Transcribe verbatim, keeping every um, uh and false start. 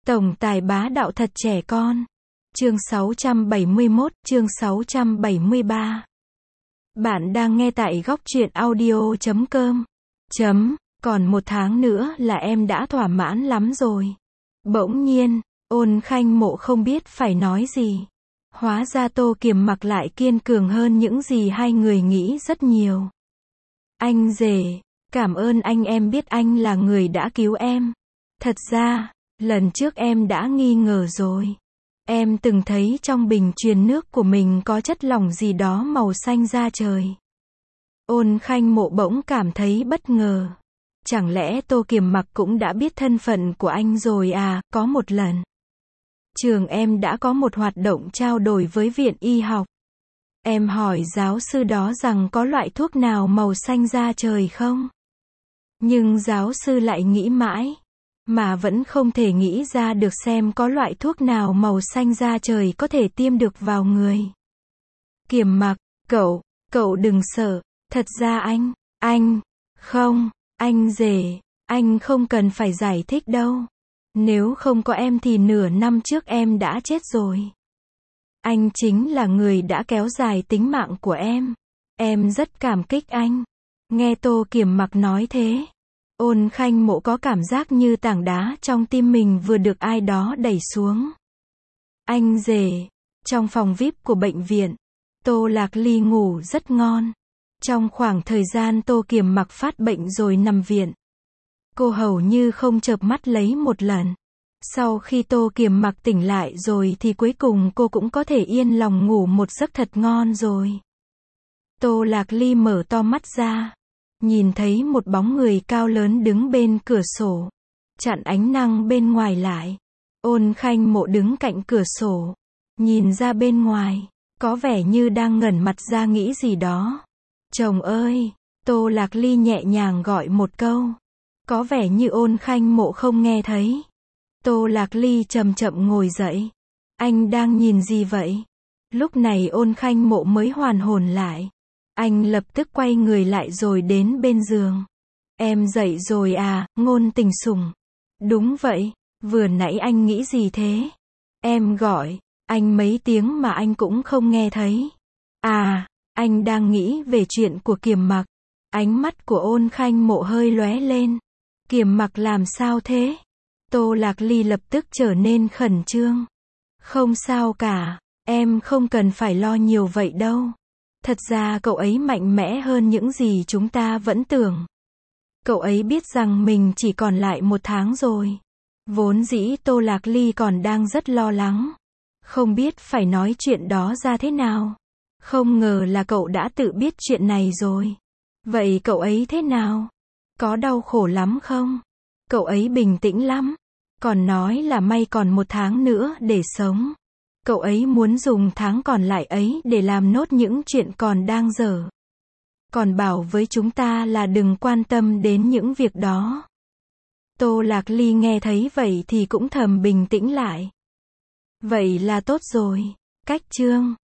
Tổng tài bá đạo thật trẻ con. Chương sáu trăm bảy mươi mốt, chương sáu trăm bảy mươi ba. Bạn đang nghe tại góc truyện audio chấm com. Chấm, còn một tháng nữa là em đã thỏa mãn lắm rồi. Bỗng nhiên, Ôn Khanh Mộ không biết phải nói gì. Hóa ra Tô Kiềm Mặc lại kiên cường hơn những gì hai người nghĩ rất nhiều. Anh rể, cảm ơn anh, em biết anh là người đã cứu em. Thật ra, lần trước em đã nghi ngờ rồi. Em từng thấy trong bình truyền nước của mình có chất lỏng gì đó màu xanh da trời. Ôn Khanh Mộ bỗng cảm thấy bất ngờ. Chẳng lẽ Tô Kiềm Mặc cũng đã biết thân phận của anh rồi à? Có một lần, trường em đã có một hoạt động trao đổi với viện y học. Em hỏi giáo sư đó rằng có loại thuốc nào màu xanh da trời không? Nhưng giáo sư lại nghĩ mãi, mà vẫn không thể nghĩ ra được xem có loại thuốc nào màu xanh da trời có thể tiêm được vào người. Kiềm Mặc, cậu, cậu đừng sợ, thật ra anh, anh, không, anh rể, anh không cần phải giải thích đâu. Nếu không có em thì nửa năm trước em đã chết rồi. Anh chính là người đã kéo dài tính mạng của em. Em rất cảm kích anh. Nghe Tô Kiềm Mặc nói thế, Ôn Khanh Mộ có cảm giác như tảng đá trong tim mình vừa được ai đó đẩy xuống. Anh rể, trong phòng vi ai pi của bệnh viện, Tô Lạc Ly ngủ rất ngon. Trong khoảng thời gian Tô Kiềm Mặc phát bệnh rồi nằm viện, cô hầu như không chợp mắt lấy một lần. Sau khi Tô Kiềm Mặc tỉnh lại rồi thì cuối cùng cô cũng có thể yên lòng ngủ một giấc thật ngon rồi. Tô Lạc Ly mở to mắt ra, nhìn thấy một bóng người cao lớn đứng bên cửa sổ, chặn ánh nắng bên ngoài lại. Ôn Khanh Mộ đứng cạnh cửa sổ, nhìn ra bên ngoài, có vẻ như đang ngẩn mặt ra nghĩ gì đó. Chồng ơi! Tô Lạc Ly nhẹ nhàng gọi một câu. Có vẻ như Ôn Khanh Mộ không nghe thấy. Tô Lạc Ly chậm chậm ngồi dậy. Anh đang nhìn gì vậy? Lúc này Ôn Khanh Mộ mới hoàn hồn lại. Anh lập tức quay người lại rồi đến bên giường. Em dậy rồi à, Ngôn Tình Sủng? Đúng vậy, vừa nãy anh nghĩ gì thế? Em gọi anh mấy tiếng mà anh cũng không nghe thấy. À, anh đang nghĩ về chuyện của Kiềm Mặc. Ánh mắt của Ôn Khanh Mộ hơi lóe lên. Kiềm Mặc làm sao thế? Tô Lạc Ly lập tức trở nên khẩn trương. Không sao cả, em không cần phải lo nhiều vậy đâu. Thật ra cậu ấy mạnh mẽ hơn những gì chúng ta vẫn tưởng. Cậu ấy biết rằng mình chỉ còn lại một tháng rồi. Vốn dĩ Tô Lạc Ly còn đang rất lo lắng, không biết phải nói chuyện đó ra thế nào. Không ngờ là cậu đã tự biết chuyện này rồi. Vậy cậu ấy thế nào? Có đau khổ lắm không? Cậu ấy bình tĩnh lắm, còn nói là may còn một tháng nữa để sống. Cậu ấy muốn dùng tháng còn lại ấy để làm nốt những chuyện còn đang dở. Còn bảo với chúng ta là đừng quan tâm đến những việc đó. Tô Lạc Ly nghe thấy vậy thì cũng thầm bình tĩnh lại. Vậy là tốt rồi. Cách chương